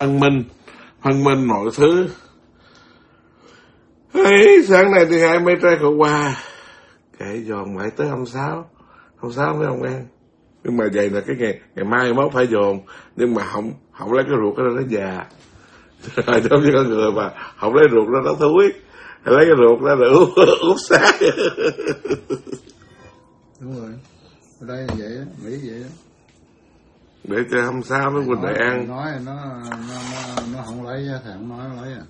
phân minh mọi thứ. Ấy, sáng nay thì hai mấy trái khổ qua kệ dồn lại tới 26 mấy ông ăn. Nhưng mà vậy là cái ngày mai mốt phải dồn, nhưng mà không lấy cái ruột đó nó già. Rồi giống như con người mà không lấy ruột đó nó thúi, lấy cái ruột đó để úp xác. Đúng rồi, ở đây là vậy đó, Mỹ vậy đó. Để cho 26 mấy huynh đệ ăn. Nói nó không lấy thì không nói nó lấy à.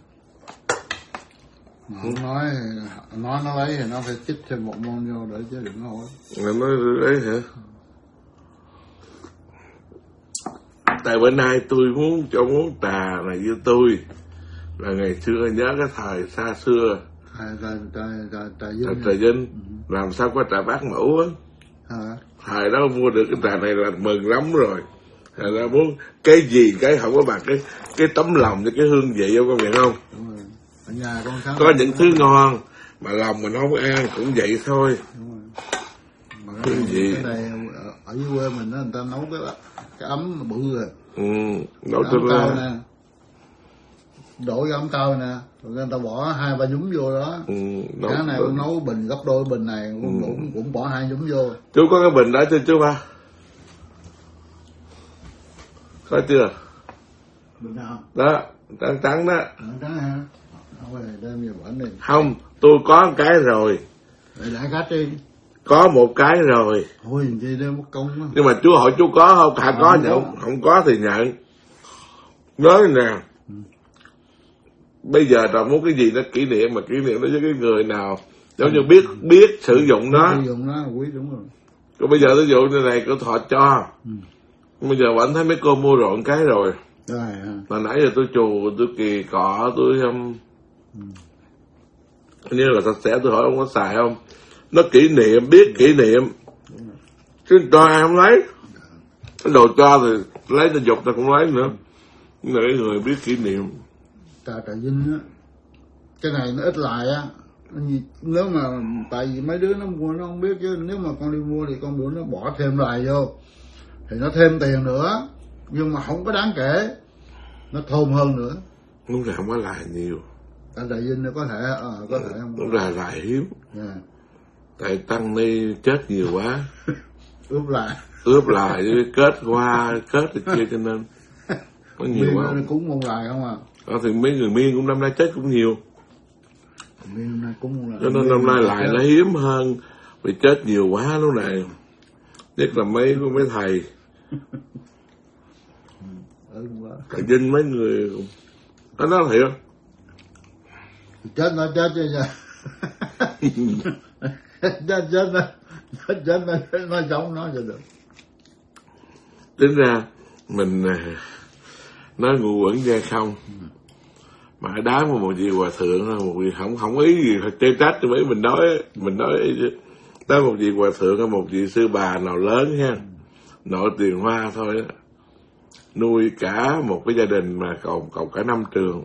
Mà không nói nó lấy thì nó phải chích thêm một môn vô để chứ đừng có hỏi. Mà nói lấy hả? Tại bữa nay tôi muốn cho món trà này với tôi là ngày xưa nhớ cái thời xa xưa. Trà Vinh. Làm sao có trà bát mẫu á. Thời đó mua được cái trà này là mừng lắm rồi. Thời đó muốn cái gì cái không có bằng cái tấm lòng với cái hương vị không, con nhận không? Đúng rồi. Ở nhà con có những thứ ngon mà lòng mình không ăn cũng vậy thôi. Đúng rồi. Mà cái gì cái này ở dưới quê mình đó, người ta nấu cái ấm bự rồi. Nấu cho nó nè, đổ cái ấm cao nè, rồi người ta bỏ 2-3 nhúm vô đó. Cái này con nấu bình gấp đôi bình này cũng bỏ 2 nhúm vô. Chú có cái bình đó chưa chú ba? Có chưa? Bình nào? Đó, trắng đó. Trắng hả? Đem về bển đi. Không, tôi có một cái rồi. Để đại khách đi. Có một cái rồi. Thôi gì đây mất công đó. Nhưng mà chú hỏi chú có không? Có nhận, không có thì nhận. Nói nè. Bây giờ tao muốn cái gì nó kỷ niệm, mà kỷ niệm nó với cái người nào giống như biết sử dụng nó. Sử dụng nó quý, đúng rồi. Còn bây giờ ví dụ như này của họ cho. Bây giờ vẫn thấy mấy cô mua rộn cái rồi. Mà nãy giờ tôi chù, tôi kỳ cọ, tôi như là sạch sẽ, tôi hỏi ông có xài không? Nó kỷ niệm, biết kỷ niệm. Chứ cho ai không lấy. Cái đồ cho thì lấy ta dục ta cũng lấy nữa. Nhưng mà cái người biết kỷ niệm. Trà Vinh á, cái này nó ít lại á. Nếu mà tại vì mấy đứa nó mua nó không biết, chứ nếu mà con đi mua thì con đứa nó bỏ thêm lại vô thì nó thêm tiền nữa, nhưng mà không có đáng kể, nó thơm hơn nữa. Lúc này không có lại nhiều. Trà Vinh nó có thể không. Lúc là lại hiếm. Tại tăng ni chết nhiều quá. ướp lại với kết hoa kết thì kia, cho nên có nhiều quá. Cúng mông lại không à? Thì mấy người Miên cũng năm nay chết cũng nhiều. Miên nay cúng lại. Cho nên năm nay lại nó hiếm hơn, vì chết nhiều quá lúc này. Nhất là mấy thầy. Thầy Vinh mấy người nó nói thiệt. Chết nó chết chứ nha. chết nó giống nó cho được. Tính ra mình nói ngu quẩn ra không, mà đá một vị hòa thượng, một vị không ý gì chê trách cho mấy mình nói tới một vị hòa thượng hay một vị sư bà nào lớn ha, nội tiền hoa thôi đó, nuôi cả một cái gia đình mà còn cả 5 trường.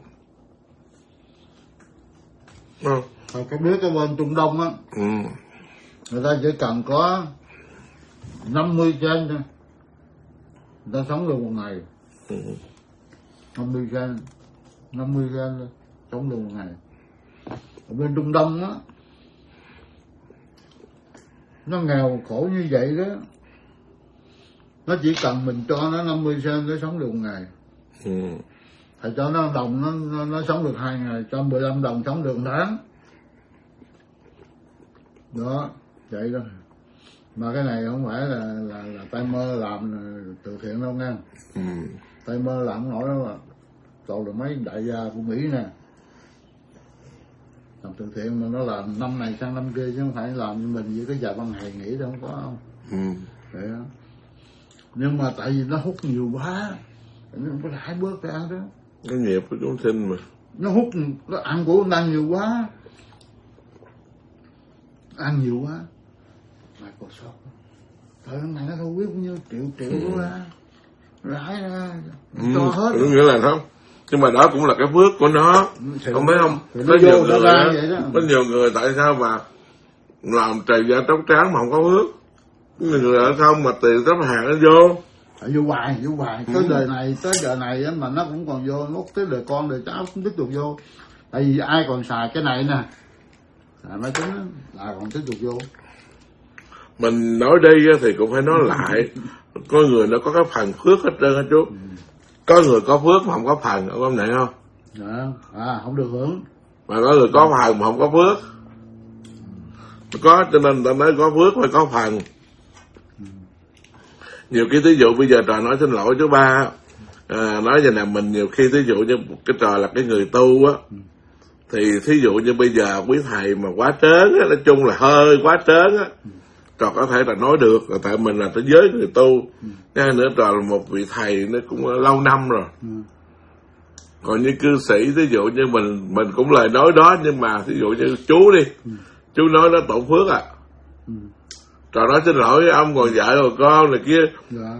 Cái đứa cái bên Trung Đông á, người ta chỉ cần có 50 cent thôi, người ta sống được một ngày. 50 cent thôi, sống được một ngày. Ở bên Trung Đông á, nó nghèo khổ như vậy đó, nó chỉ cần mình cho nó 50 cent để sống được một ngày. Thầy cho nó đồng nó sống được 2 ngày, cho 15 đồng sống được 1 tháng. Đó, vậy đó. Mà cái này không phải là tay mơ làm từ thiện đâu nha. Tay mơ làm không nổi đâu mà. Còn được mấy đại gia của Mỹ nè, làm từ thiện mà nó làm năm này sang năm kia, chứ không phải làm như mình với cái vài băng hề nghĩ đâu, không có không. Vậy đó. Nhưng mà tại vì nó hút nhiều quá, nó không có lại bớt ra đó. Cái nghiệp của chúng sinh mà. Nó hút, nó ăn của nó ăn nhiều quá. Ăn nhiều quá. Mà còn sót. Thời này nó đâu biết bao nhiêu triệu đô la. Rải ra. Cho hết. Nghĩa là không. Nhưng mà đó cũng là cái phước của nó. Không thấy không? Có nhiều người tại sao mà làm trầy da trống tráng mà không có phước. Người ở không mà tiền tấm hàng nó vô. vô hoài tới đời này tới giờ này á, mà nó cũng còn vô, nó tới đời con đời cháu cũng tiếp tục vô. Tại vì ai còn xài cái này nè, xài máy tính á, là còn tiếp tục vô. Mình nói đi thì cũng phải nói lại, có người nó có cái phần phước hết trơn á chú. Có người có phước mà không có phần, ông công nhận không? Không được hưởng. Mà có người có phần mà không có phước. Có, cho nên ta nói có phước phải có phần. Nhiều khi thí dụ bây giờ Trò nói xin lỗi chú ba, nói vậy nè, mình nhiều khi thí dụ như cái Trò là cái người tu á, thì thí dụ như bây giờ quý thầy mà quá trớn á, nói chung là hơi quá trớn á, Trò có thể là nói được, tại mình là thế giới người tu. Cái nữa Trò là một vị thầy nó cũng lâu năm rồi. Còn như cư sĩ thí dụ như mình cũng lời nói đó, nhưng mà thí dụ như chú đi, chú nói nó tổn phước à. Trò nói xin lỗi với ông, còn vợ rồi con này kia.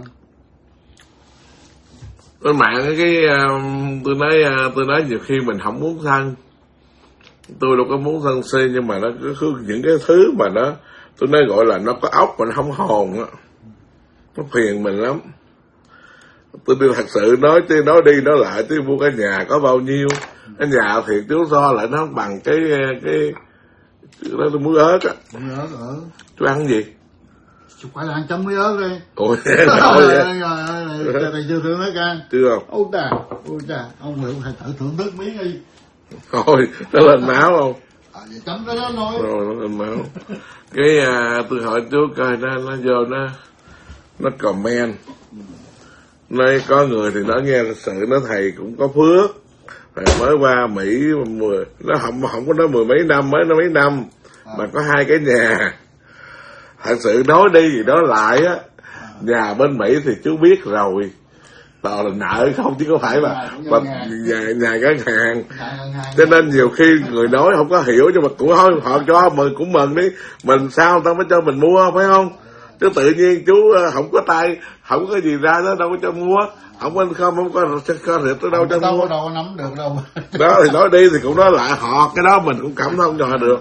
Trên mạng cái tôi nói nhiều khi mình không muốn thân, tôi đâu có muốn thân si, nhưng mà nó cứ những cái thứ mà nó, tôi nói gọi là nó có óc mà nó không hồn á, nó phiền mình lắm. Tôi đi thật sự nói đi nói lại, tôi mua cái nhà có bao nhiêu, cái nhà thì chú so lại nó bằng cái đó, tôi muối ớt á. Chú ăn gì? Chú phải là ăn chấm muối ớt đi. Ôi này chưa thưởng nói ca. Chưa không? Ôi cha, ông hiểu thầy tự thưởng thức miếng đi. Thôi, nó lên máu không? Vậy chấm cái đó nói. Rồi, nó lên máu. Cái tôi hỏi chú coi nó vô nó comment. Nay có người thì nó nghe sự nó thầy cũng có phước, thầy mới qua Mỹ nó không có nói mười mấy năm, mới nói mấy năm mà có 2 cái nhà. Thật sự nói đi gì đó lại á, nhà bên Mỹ thì chú biết rồi, toàn là nợ không chứ có phải mà nhà ngân hàng. Cho nên nhiều khi người nói không có hiểu, nhưng mà cũng thôi họ cho mừng cũng mừng đi, mình sao người ta mới cho mình mua, phải không? Chứ tự nhiên chú không có tay, không có gì ra đó đâu có cho mua, không có thiệt tới đâu cho mua. Đâu có nắm được đâu. Đó thì nói đi thì cũng nói lại họ, cái đó mình cũng cảm thông cho họ được.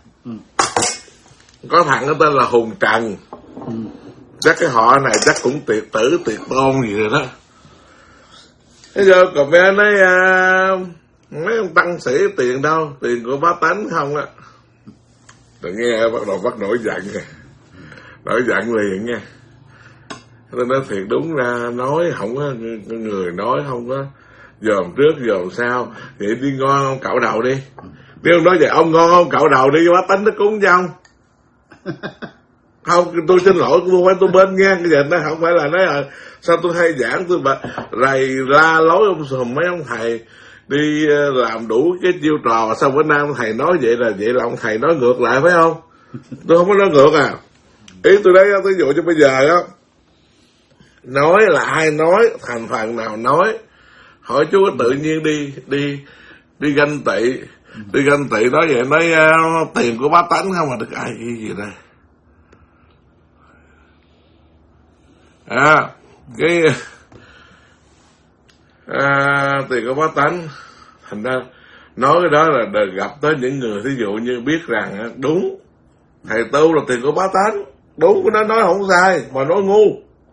Có thằng nó tên là Hùng Trần, chắc cái họ này chắc cũng tuyệt tử tuyệt tôn gì rồi đó. Thế giờ còn bé nói mấy ông tăng sĩ tiền đâu, tiền của bá tánh không á. Rồi nghe bắt nổi giận rồi. Nổi giận liền nha. Tôi nói thiệt đúng ra nói không có, người nói không có dòm trước dòm sau. Vậy đi ngon ông cạo đầu đi. Nếu ông nói vậy ông ngon ông cạo đầu đi, bá tánh nó cúng cho ông. Không, tôi xin lỗi, không phải tôi bên nghe cái gì, nó không phải là nói là sao tôi hay giảng tôi rầy la lối ông sùm mấy ông thầy đi làm đủ cái chiêu trò, sao bữa nay ông thầy nói vậy là ông thầy nói ngược lại phải không? Tôi không có nói ngược à. Ý tôi đấy, ví dụ cho bây giờ đó, nói là ai nói, thành phần nào nói, hỏi chú có tự nhiên đi ganh tị, nói vậy, nói tiền của bá tánh không mà được ai gì đây. Tiền của bá tánh, thành ra nói cái đó là gặp tới những người thí dụ như biết rằng đúng thầy tu là tiền của bá tánh, đúng, cái đó nói không sai mà nói ngu.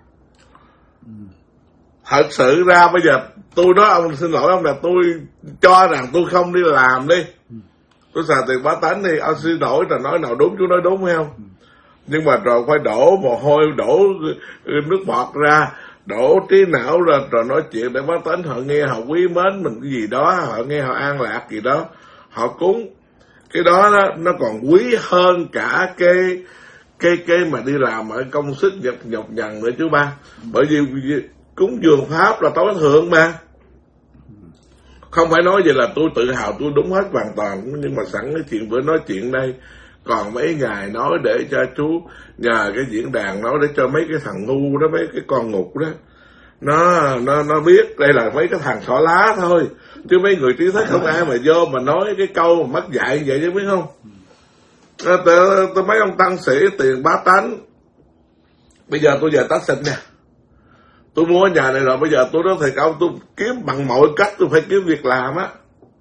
Thật sự ra bây giờ tôi nói ông xin lỗi ông là tôi cho rằng tôi không đi làm đi, tôi xài tiền bá tánh đi, ông xin lỗi là nói nào đúng chú nói đúng phải không? Nhưng mà rồi phải đổ mồ hôi, đổ nước bọt ra, đổ trí não ra, rồi nói chuyện để bá tánh họ nghe họ quý mến mình cái gì đó, họ nghe họ an lạc gì đó, họ cúng. Cái đó nó còn quý hơn cả cái mà đi làm ở công sức nhọc nhằn nữa chú ba. Bởi vì cúng dường pháp là tối thượng mà. Không phải nói vậy là tôi tự hào tôi đúng hết hoàn toàn, nhưng mà sẵn cái chuyện bữa nói chuyện đây, còn mấy ngày nói để cho chú nhờ cái diễn đàn nói để cho mấy cái thằng ngu đó, mấy cái con ngục đó nó biết đây là mấy cái thằng xỏ lá thôi, chứ mấy người trí thức không ai mà vô mà nói cái câu mà mất dạy vậy chứ biết không. Tôi mấy ông tăng sĩ tiền bá tánh, bây giờ tôi về tác xịn nè, tôi mua nhà này rồi, bây giờ tôi nói thầy ông tôi kiếm bằng mọi cách tôi phải kiếm việc làm á.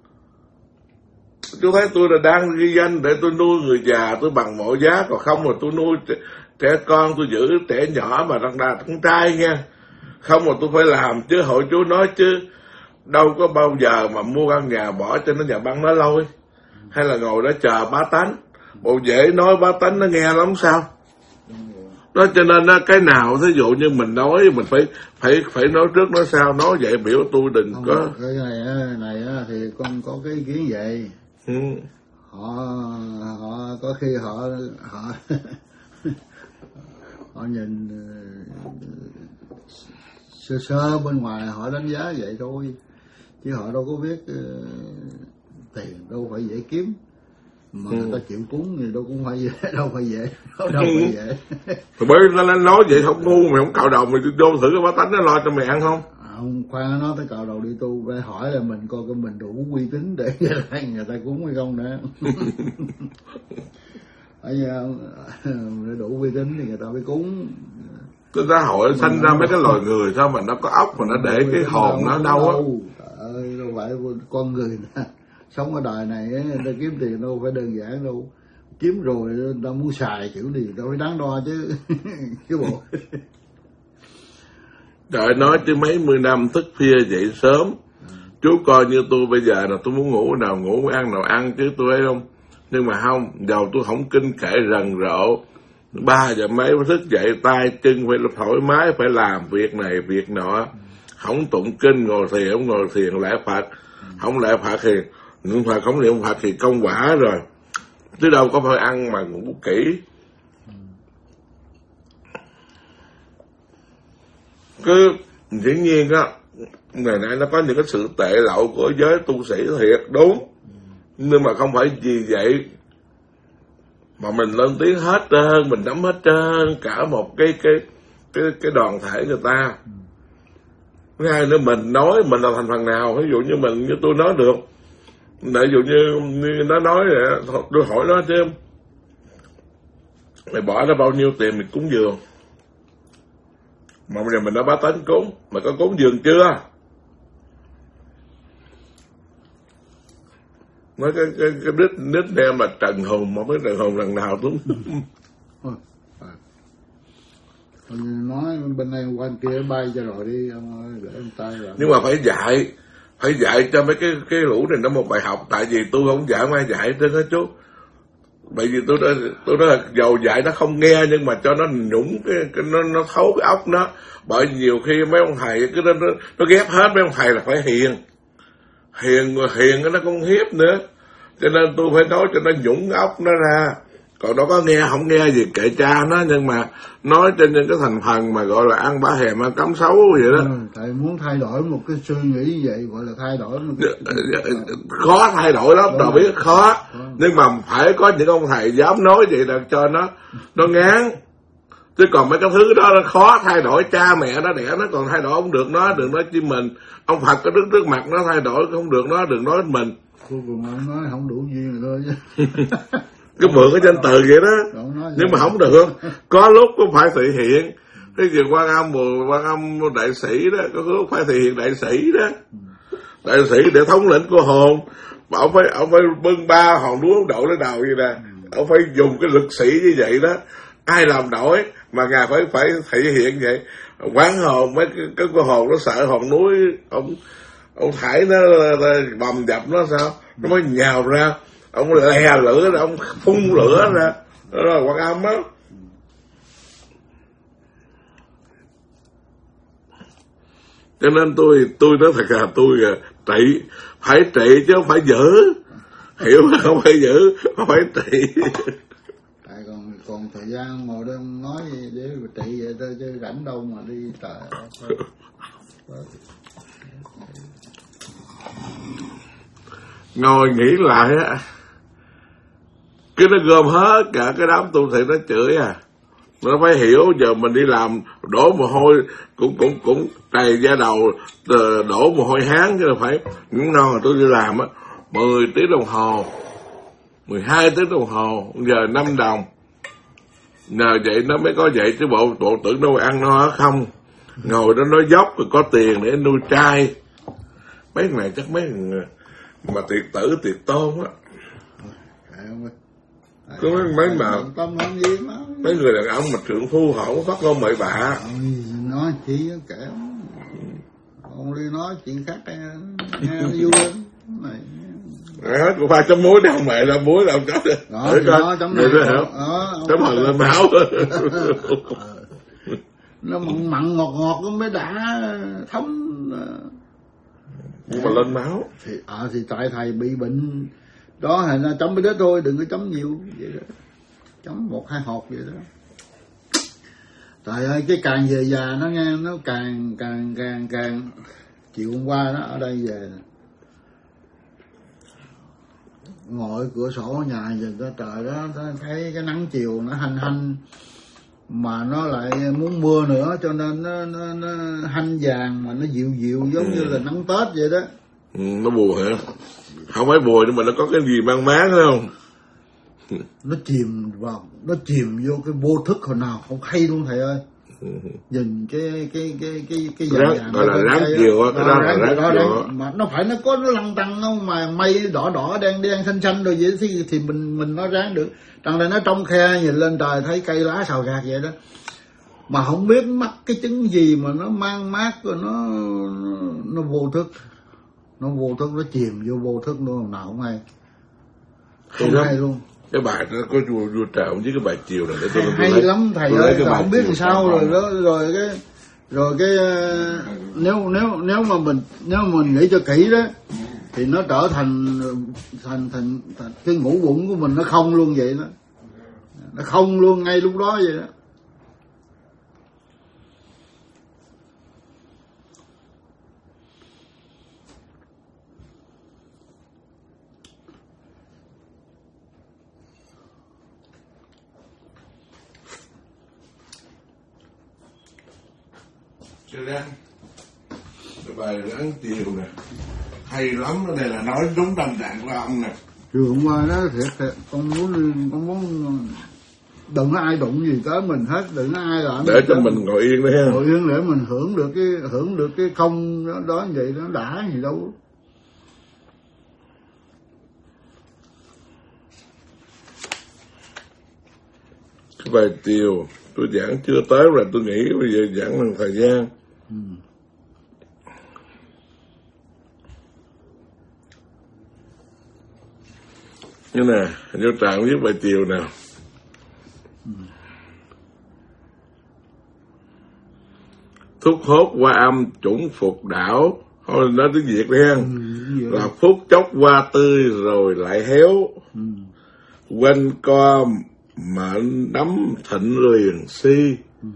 Chú thấy tôi là đang ghi danh để tôi nuôi người già tôi bằng mọi giá, còn không mà tôi nuôi trẻ con, tôi giữ trẻ nhỏ mà đang con trai nha, Không mà tôi phải làm chứ, hội chú nói chứ đâu có bao giờ mà mua căn nhà bỏ cho nó nhà băng nó lôi, hay là ngồi đó chờ bá tánh. Bộ dễ nói bá tánh nó nghe lắm sao. Đó cho nên đó, cái nào thí dụ như mình nói mình phải nói trước nói sau, nói vậy biểu tôi đừng không, có cái này thì con có cái ý kiến vậy. Họ có khi họ họ nhìn sơ bên ngoài họ đánh giá vậy thôi, chứ họ đâu có biết tiền đâu phải dễ kiếm, mà người ta chịu cúng thì đâu cũng phải dễ, đâu phải dễ. Bởi nó nói vậy không ngu, mày không cạo đầu mày vô thử cái bá tánh nó lo cho mày ăn không? Không, khoan nói tới cạo đầu đi tu, phải hỏi là mình coi cái mình đủ uy tín để người ta cúng hay không nữa. Ở nhà đủ uy tín thì người ta mới cúng. Cái xã hội sanh ra mấy cái loài người sao mà nó có óc mà nó để cái hồn nó đâu á. Đâu phải con người nè, sống ở đời này người ta kiếm tiền đâu phải đơn giản đâu, kiếm rồi người ta muốn xài kiểu gì đâu phải đáng đo chứ. Chứ bộ Trời nói chứ mấy mươi năm thức khuya dậy sớm, chú coi như tôi bây giờ là tôi muốn ngủ nào ngủ, ăn nào ăn chứ tôi thấy không. Nhưng mà không, dầu tôi không kinh kệ rần rộ, 3 giờ mấy thức dậy tay chân phải thoải mái, phải làm việc này việc nọ, không tụng kinh ngồi thiền, không ngồi thiền lễ Phật, không lễ Phật thì niệm Phật, không niệm Phật thì công quả rồi, chứ đâu có phải ăn mà ngủ kỹ. Cứ dĩ nhiên á, ngày nay nó có những cái sự tệ lậu của giới tu sĩ thiệt đúng, nhưng mà không phải vì vậy mà mình lên tiếng hết trơn, mình nắm hết trơn cả một cái đoàn thể người ta. Thứ hai nữa, mình nói mình là thành phần nào, ví dụ như mình như tôi nói được, ví dụ như nó nói vậy, tôi hỏi nó chứ mày bỏ ra bao nhiêu tiền mình cúng dường, mà bây giờ mình đã bá tánh cúng, mày có cúng dường chưa? Nói cái đít đem là Trần Hùng, mà biết Trần Hùng lần nào đúng. Nói bên này qua kia bay cho rồi đi ông ơi, để em tay rồi. Nhưng mà phải dạy cho mấy cái lũ này nó một bài học, tại vì tôi không dạy ai dạy trên hết chú. Bởi vì tôi nói là dầu dạy nó không nghe, nhưng mà cho nó nhũng nó thấu cái óc nó. Bởi nhiều khi mấy ông thầy cứ nó ghép hết mấy ông thầy là phải hiền nó cũng hiếp nữa, cho nên tôi phải nói cho nó nhũng óc nó ra. Còn nó có nghe không nghe gì kệ cha nó, nhưng mà nói trên những cái thành phần mà gọi là ăn bả hèm ăn cắm xấu vậy đó. Thầy muốn thay đổi một cái suy nghĩ như vậy gọi là thay đổi một cái... Khó thay đổi lắm, đâu biết khó. Nhưng mà phải có những ông thầy dám nói vậy là cho nó ngán. Chứ còn mấy cái thứ đó nó khó thay đổi, cha mẹ nó đẻ nó còn thay đổi không được, nó đừng nói chi mình. Ông Phật có đứng trước mặt nó thay đổi không được, nó đừng nói mình. Cuối cùng ông nói không đủ duyên rồi thôi chứ. Cái mượn cái danh từ vậy đó, nhưng mà không được. Có lúc cũng phải thể hiện cái gì Quan Âm đại sĩ đó, có lúc phải thể hiện đại sĩ đó, đại sĩ để thống lĩnh của hồn. Ông phải bưng 3 hòn đuốc đậu lên đầu vậy nè, ông phải dùng cái lực sĩ như vậy đó, ai làm nổi mà ngài phải thể hiện vậy. Quán hồn mấy cái hồn nó sợ hòn núi, ông thải nó bầm dập nó sao nó mới nhào ra, ông lè lửa ra, ông phun lửa ra, đó là Quan Âm á. Cho nên tôi nói thật là tôi trị, phải trị chứ không phải giữ, hiểu không? Phải giữ, không phải trị. Tại còn thời gian ngồi đó nói để trị vậy thôi chứ rảnh đâu mà đi trời. Ngồi nghĩ lại á, cái nó gom hết cả cái đám tu sĩ nó chửi à. Nó phải hiểu giờ mình đi làm đổ mồ hôi cũng trầy da đầu, đổ mồ hôi hán, chứ là phải những non là tôi đi làm á 10 tiếng đồng hồ, 12 tiếng đồng hồ, giờ 5 đồng. Nhờ vậy nó mới có vậy chứ bộ tưởng đâu ăn nó không. Ngồi đó nói dốc rồi có tiền để nuôi trai. Mấy này chắc mấy mà tiệt tử tiệt tôn á. Có mấy mà mấy người đàn ông mà trượng phu họ cũng phát ngôn bậy bạ. Nói chỉ kẻ Không đi nói chuyện khác nghe vui lên này. Hết của pha chấm muối đó không mẹ, là muối đâu chấm được. Đó thì nó chấm này chấm hần lên máu. Nó mặn ngọt nó mới đã thấm. Nhưng mà lên máu thì tại thầy bị bệnh đó, hay là chấm ít thôi, đừng có chấm nhiều vậy đó, chấm 1-2 hột vậy đó. Trời ơi, cái càng về già nó nghe nó càng chiều hôm qua đó ở đây về ngồi cửa sổ nhà nhìn ra trời đó, thấy cái nắng chiều nó hanh mà nó lại muốn mưa nữa, cho nên nó hanh vàng mà nó dịu giống như là nắng Tết vậy đó. Nó buồn hả? Không phải buồn nhưng mà nó có cái gì mang mát phải không? Nó chìm vô cái vô thức hồi nào không hay luôn thầy ơi. Nhìn cái vàng gọi là ráng chiều á, cái đó là ráng chiều mà nó phải nó có nó lăn tăn không, mà mây đỏ đen xanh rồi vậy thì mình nó ráng được. Đằng này nó trong khe nhìn lên trời thấy cây lá xào gạt vậy đó, mà không biết mắc cái chứng gì mà nó mang mát rồi nó vô thức, nó chìm vô thức luôn, nào không hay, không hay luôn. Cái bài nó có vua Trạm với cái bài chiều này để tôi hay lắm thầy ơi, tôi không biết làm sao rồi cái nếu mà mình nghĩ cho kỹ đó thì nó trở thành cái ngũ quẩn của mình nó không luôn vậy đó, nó không luôn ngay lúc đó vậy đó. Chưa ráng cái bài ráng chiều nè hay lắm, cái này là nói đúng tâm trạng của ông nè. Chiều hôm qua đó thiệt con muốn đừng có ai đụng gì tới mình hết, đừng có ai làm để cho mình ngồi yên đấy ha, ngồi yên để mình hưởng được cái không đó vậy nó đã gì đâu. Cái bài chiều tôi giảng chưa tới rồi, tôi nghĩ bây giờ giảng bằng thời gian. Như nè, vô Trạm viết bài chiều nào. Thúc hốt qua âm chủng phục đảo, thôi nói tiếng Việt đi ha. Là phút chốc hoa tươi rồi lại héo, quanh co mệnh đắm thịnh liền si.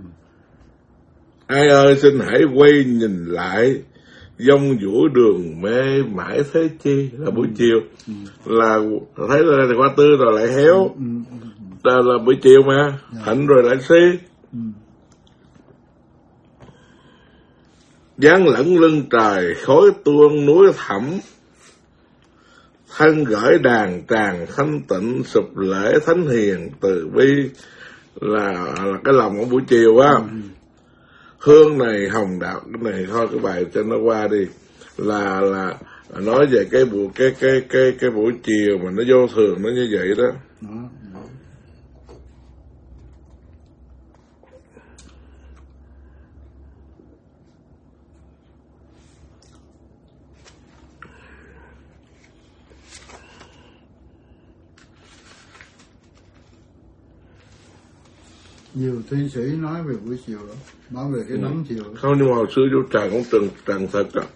Ai ơi xin hãy quay nhìn lại, dông dũa đường mê mãi thế chi. Là buổi chiều là thấy là hoa tươi rồi lại héo, là buổi chiều mà thịnh rồi lại si. Dáng lẫn lưng trời khói tuôn núi thẳm, thân gửi đàn tràng thanh tịnh sụp lễ thánh hiền từ bi. Là cái lòng của buổi chiều á. Hương này hồng đạo, cái này thôi cái bài cho nó qua đi. Là nói về cái buổi chiều mà nó vô thường nó như vậy đó. Nhiều thi sĩ nói về buổi chiều đó, nói về cái nắng chiều đó. Không, nhưng mà hồi xưa vô Tràng cũng trần thật đó.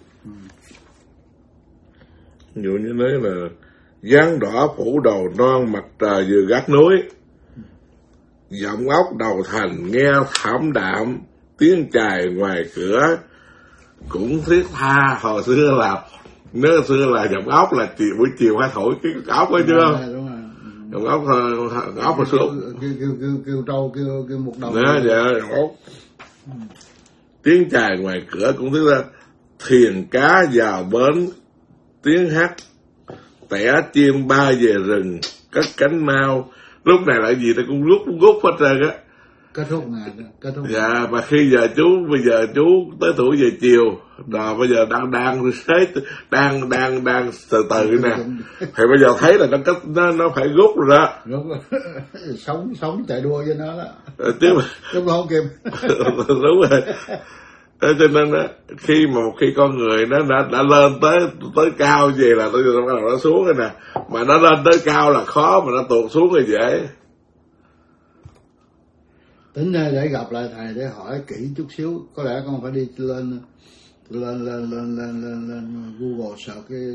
Ví dụ như nói là dáng đỏ phủ đầu non, mặt trời vừa gác núi, giọng ốc đầu thành nghe thảm đạm, tiếng chài ngoài cửa cũng thiết tha. Hồi xưa là nếu xưa là giọng ốc là buổi chiều hay thổi cái ốc đó chưa? Giọng ốc hồi xưa kêu trâu kêu một đầu. Đó, dạ, ốc. Tiếng chài ngoài cửa cũng thứ là thuyền cá vào bến, tiếng hát tẻ chim bay về rừng, cất cánh mau. Lúc này là gì ta cũng rút hết trơn á. Kết thúc ngày đó, kết thúc. Dạ, mà bây giờ chú tới tuổi về chiều, rồi bây giờ đang từ từ nè. Thì bây giờ thấy là nó phải rút rồi đó. Sống chạy đua với nó đó. Chứ mà lúc đó không kịp. đúng rồi. Cho nên đó, khi con người nó đã lên tới cao gì là tôi bắt đầu nó xuống rồi nè, mà nó lên tới cao là khó, mà nó tuột xuống thì dễ. Tính ra để gặp lại thầy để hỏi kỹ chút xíu, có lẽ con phải đi lên Google sợ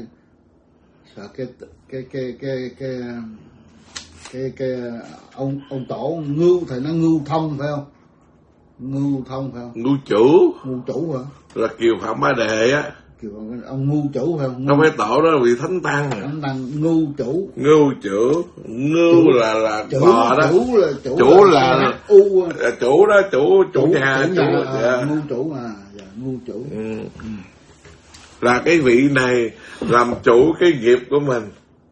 cái ông tổ Ngưu, thầy nói Ngưu Thông phải không? Ngưu Thông phải không? Ngưu chủ. Ngưu chủ hả? Là Kiều Phạm Bá Đệ á. Ông Ngưu chủ phải không? Không phải tổ đó, vị thánh tăng. Thánh tăng Ngưu chủ. Ngưu chủ. Ngưu là chủ, bò đó. Chủ là chủ đó, chủ nhà. Ngưu chủ mà. Dạ, Ngưu chủ. Là cái vị này làm chủ cái nghiệp của mình,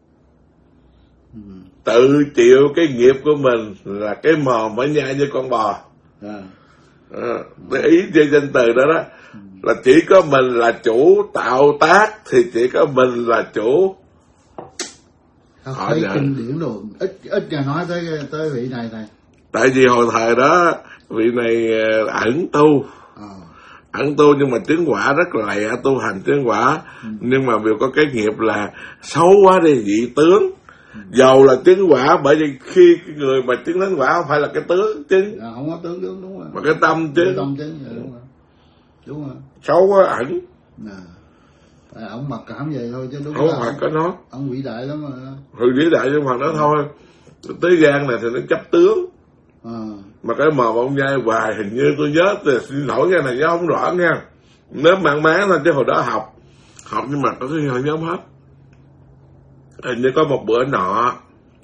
tự chịu cái nghiệp của mình, là cái mồm phải nhai như con bò. Ý trên danh từ đó đó là chỉ có mình là chủ tạo tác, thì chỉ có mình là chủ. Thấy kinh điển rồi ít nhà nói tới vị này thầy. Tại vì hồi thời đó vị này ẩn tu, ẩn tu nhưng mà chứng quả rất là lẹ, tu hành chứng quả. Nhưng mà đều có cái nghiệp là xấu quá đi, dị tướng. Dầu là chứng quả, bởi vì khi cái người mà chứng thánh quả không phải là cái tướng chứng, không có tướng đúng rồi, mà cái tâm chứng. Tâm chứng, đúng rồi. Xấu quá ẩn. Ông mặc cảm vậy thôi chứ đúng không phải có nó. Ông vĩ đại lắm mà. Vĩ đại nhưng mà nó thôi. Tới gian này thì nó chấp tướng. Mà cái mồm ông nhai hoài, hình như tôi nhớ thì xin lỗi cái này nhớ không rõ nha. Nếu mang má thôi chứ hồi đó học nhưng mà có cái hồi nhớ hết. Hình như có một bữa nọ,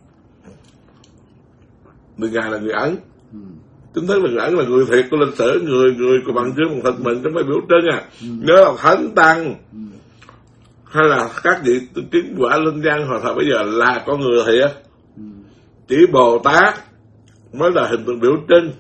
người Ngài là người Ấn. Chính thức là người Ấn, là người thiệt của lịch sử, người của bằng chứng bằng thịt mình, chứ không phải biểu trưng à. Nhớ là thánh tăng hay là các vị chứng quả linh văn hồi thời bây giờ là con người thiệt. Chỉ Bồ Tát mới là hình tượng biểu trưng.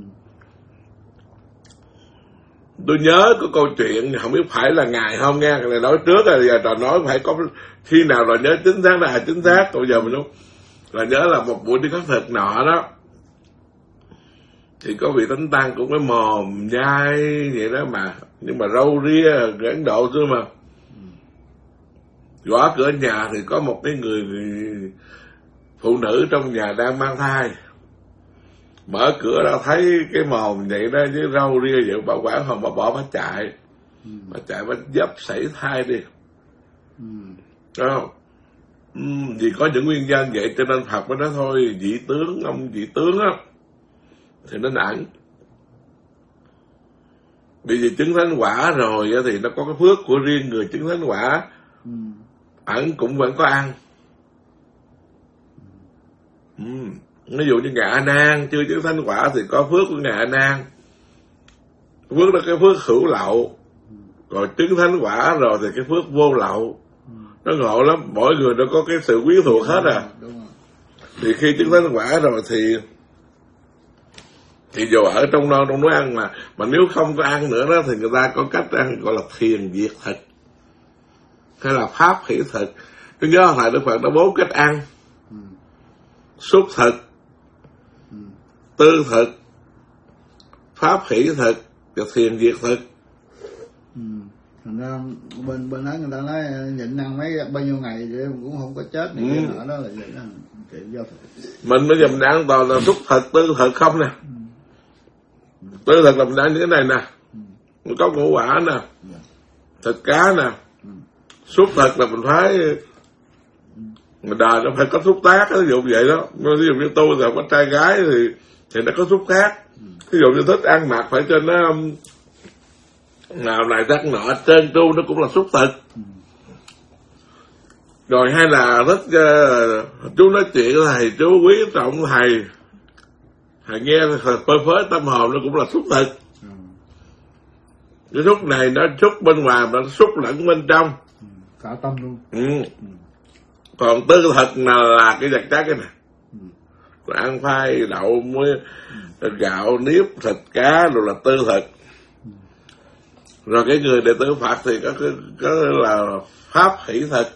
Tôi nhớ có câu chuyện, không biết phải là Ngài không nghe, cái này nói trước rồi, giờ trò nói phải có khi nào rồi nhớ chính xác là chính xác. Bây giờ mình đúng là nhớ là một buổi đi khất thực nọ đó, thì có vị thánh tăng cũng cái mồm nhai vậy đó mà, nhưng mà râu ria Ấn Độ xưa mà. Gõ cửa nhà thì có một cái người phụ nữ trong nhà đang mang thai. Mở cửa ra thấy cái mồm vậy đó với râu ria vậy, bà quản hồn bà bỏ bà chạy. Bà chạy bà dấp sảy thai đi. Đúng không? Vì có những nguyên nhân vậy cho nên Phật mới nói thôi, dị tướng, ông dị tướng á thì nó ẩn. Bởi vì chứng thánh quả rồi thì nó có cái phước của riêng người chứng thánh quả. Ẩn cũng vẫn có ăn. Ví dụ như Ngài A Nan chưa chứng thánh quả thì có phước của Ngài A Nan. Phước đó cái phước hữu lậu. Rồi chứng thánh quả rồi thì cái phước vô lậu. Nó ngộ lắm, mỗi người nó có cái sự quyến thuộc hết à. Thì khi chứng thánh quả rồi thì dù ở trong non trong núi ăn mà nếu không có ăn nữa đó thì người ta có cách ăn gọi là thiền diệt thực hay là pháp hỷ thực. Tôi nhớ lại Đức Phật đã 4 cách ăn: xúc thực, tư thực, pháp hỷ thực và thiền diệt thực. Thành ra bên đó người ta nói nhịn ăn bao nhiêu ngày thì cũng không có chết này kia nọ, đó là vậy đó. Mình bây giờ mình ăn toàn là xúc thực, tư thực không nè. Tư thực là mình ăn những cái này nè, có ngũ quả nè, thịt cá nè. Xúc thực là mình phải người đời nó phải có xúc tác, ví dụ vậy đó. Ví dụ như tôi là có trai gái thì nó có xúc tác. Ví dụ như thích ăn mặc phải cho nó nào này chắc nọ trên tu, nó cũng là xúc thực. Rồi hay là thích chú nói chuyện thầy, chú quý trọng thầy nghe phơi phới tâm hồn, nó cũng là xúc thực. Cái xúc này nó xúc bên ngoài mà nó xúc lẫn bên trong, cả tâm luôn. Còn tư thực là cái vật chất cái này, ăn khoai đậu muối gạo nếp thịt cá rồi là tư thực. Rồi cái người đệ tử Phật thì có là pháp hỷ thực.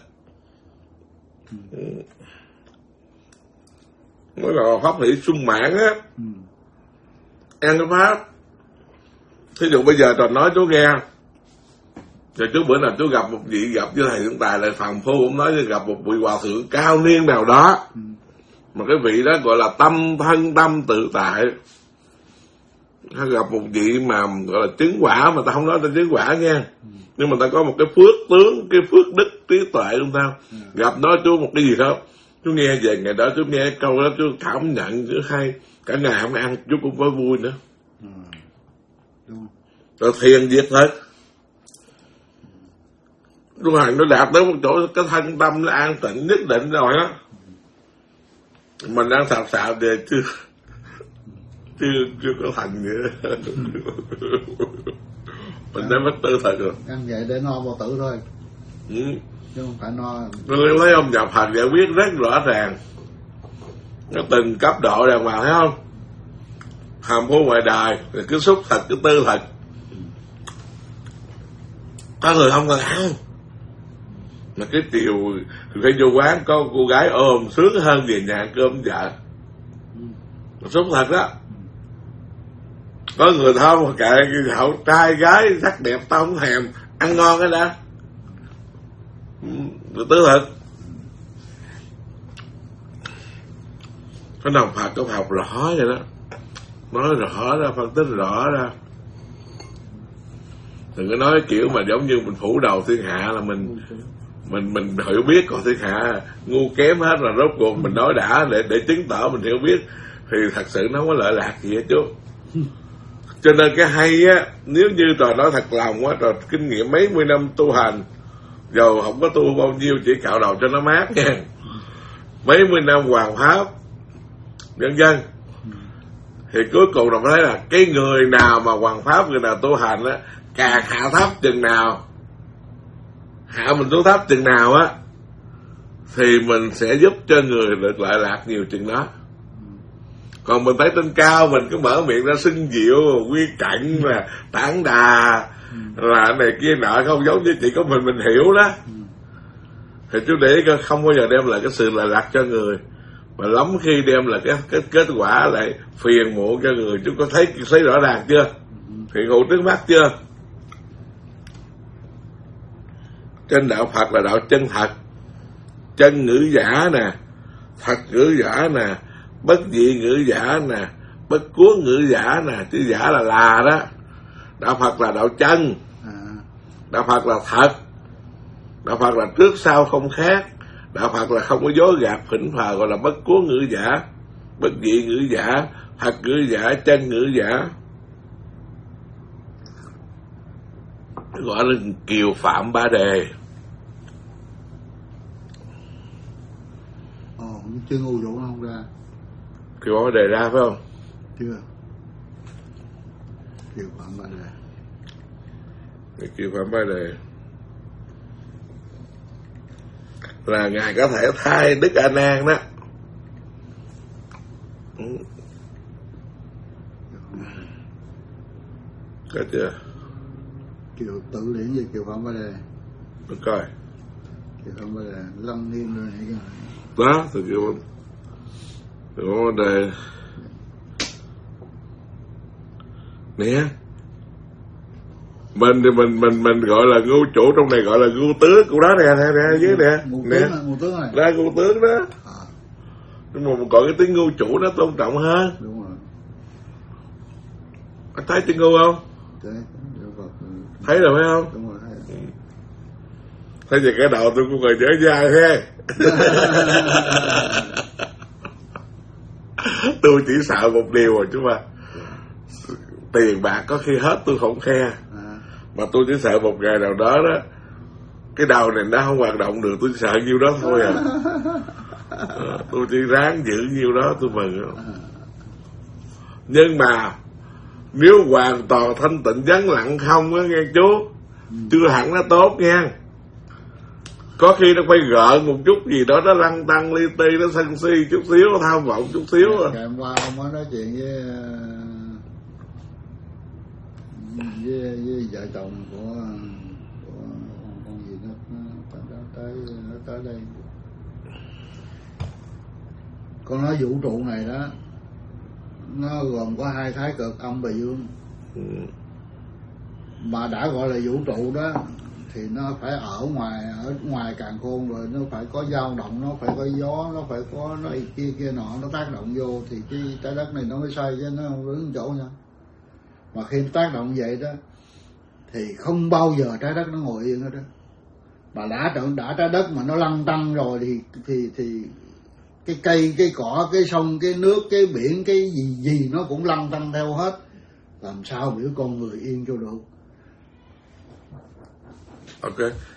Mới là pháp hỷ sung mãn á. Ăn cái pháp thí dụ bây giờ Tròn nói chú nghe, rồi chú bữa nào chú gặp một vị gặp với thầy Tướng Tài lại Phàm Phu cũng nói gặp một vị hòa thượng cao niên nào đó, mà cái vị đó gọi là tâm thân tâm tự tại. Hay gặp một vị mà gọi là chứng quả, mà ta không nói ta chứng quả nha, nhưng mà ta có một cái phước tướng, cái phước đức trí tuệ không sao. Gặp đó chú một cái gì đó, chú nghe về ngày đó, chú nghe câu đó chú cảm nhận chú hay, cả ngày không ăn chú cũng phải vui nữa. Rồi thiền diệt thật, tu hành nó đạt tới một chỗ cái thân tâm nó an tịnh nhất định rồi á. Mình đang sạp sạp về chưa có thành nữa. Mình đã mất tư thật rồi. Ăn vậy để no bao tử thôi, chứ không phải no. Tôi thấy ông nhập hành giải quyết rất rõ ràng, nó từng cấp độ đàng hoàng, thấy không? Hàm Phu ngoài đời rồi cứ xúc thật, cứ tư thật. Có người không cần ăn, mà cái chiều khi vô quán có cô gái ôm sướng hơn về nhà ăn cơm vợ, xúc thật đó. Có người thôi mà kệ hậu trai gái sắc đẹp tao không thèm, ăn ngon cái đã. Rồi tư thật. Cái đồng Phật có học rõ vậy đó, nói rõ ra, phân tích rõ ra. Đừng có nói kiểu mà giống như mình phủ đầu thiên hạ là mình hiểu biết, còn thiên hạ ngu kém hết, là rốt cuộc mình nói đã để chứng tỏ mình hiểu biết thì thật sự nó không có lợi lạc gì hết chú. Cho nên cái hay á, nếu như Trò nói thật lòng á, Trò kinh nghiệm mấy mươi năm tu hành, dầu không có tu bao nhiêu, chỉ cạo đầu cho nó mát nha, mấy mươi năm hoàng pháp vân vân, thì cuối cùng là thấy là cái người nào mà hoàng pháp, người nào tu hành á, càng hạ thấp chừng nào, hạ mình xuống thấp chừng nào á, thì mình sẽ giúp cho người được lợi lạc nhiều chừng đó. Còn mình thấy trên cao mình cứ mở miệng ra xưng diệu, quy cạnh là tản đà, là này kia nọ, không giống như chỉ có mình hiểu đó, thì chú để không bao giờ đem lại cái sự lợi lạc cho người, mà lắm khi đem lại cái kết quả lại phiền muộn cho người. Chú có thấy rõ ràng chưa? Hiện hữu trước mắt chưa? Trên đạo Phật là đạo chân thật, chân ngữ giả nè, thật ngữ giả nè, bất dị ngữ giả nè, bất cuốn ngữ giả nè, chứ giả là đó. Đạo Phật là đạo chân, đạo Phật là thật, đạo Phật là trước sau không khác, đạo Phật là không có dối gạt phỉnh phờ, gọi là bất cuốn ngữ giả, bất dị ngữ giả, thật ngữ giả, chân ngữ giả, gọi là kiều phạm ba đề. Chưa ngu dụ nó không ra. Kiều phạm ba đề ra phải không? Chưa. Kiều phạm ba đề. Kiều phạm ba đề là Ngài có thể thay Đức A Nan đó. Có chưa? Kiều tự điển về Kiều phạm ba đề. Được coi. Kiều phạm ba đề Lăng Nghiêm rồi này. Đó, từ Kiều phạm ba đề nè. Mình thì mình gọi là ngu chủ, trong này gọi là ngu tướng của đó nè dưới nè. Ngu tướng này. Ra ngu tướng đó. Nhưng mà gọi cái tiếng ngu chủ nó tôn trọng hơn. Đúng rồi. Anh thấy tiếng ngu không? Thấy rồi phải không? Đúng rồi, thấy. Thấy về cái đầu tôi cũng người dở dai thế. Tôi chỉ sợ một điều rồi chứ mà. Tiền bạc có khi hết tôi không khe, mà tôi chỉ sợ một ngày nào đó đó cái đầu này nó không hoạt động được, tôi chỉ sợ nhiêu đó thôi à. Tôi chỉ ráng giữ nhiêu đó tôi mừng. Nhưng mà nếu hoàn toàn thanh tịnh vắng lặng không á nghe chú, chưa hẳn nó tốt nha. Có khi nó phải gợn một chút gì đó, nó lăng tăng li ti, nó sân si chút xíu, nó tham vọng chút xíu. Ngày hôm qua ông mới nói chuyện với vợ chồng của con gì nó tới đây. Con nói vũ trụ này đó, nó gồm có hai thái cực âm và dương. mà đã gọi là vũ trụ đó thì nó phải ở ngoài càn khôn rồi, nó phải có dao động, nó phải có gió, nó phải có nó kia nọ, nó tác động vô thì cái trái đất này nó mới xoay, chứ nó không đứng chỗ nha. Mà khi tác động vậy đó thì không bao giờ trái đất nó ngồi yên hết đó. Mà đã trái đất mà nó lăn tăn rồi thì cái cây, cái cỏ, cái sông, cái nước, cái biển, cái gì nó cũng lăn tăn theo hết. Làm sao biểu con người yên cho được. Ok.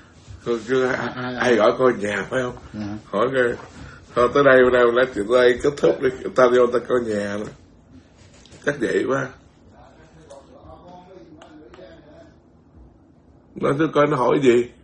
Ai gọi coi nhà phải không? À. Hỏi coi. Thôi tới đây nói chuyện tới đây kết thúc đi. Ta vô ta coi nhà nữa. Chắc vậy quá. Nói tôi coi nó hỏi gì.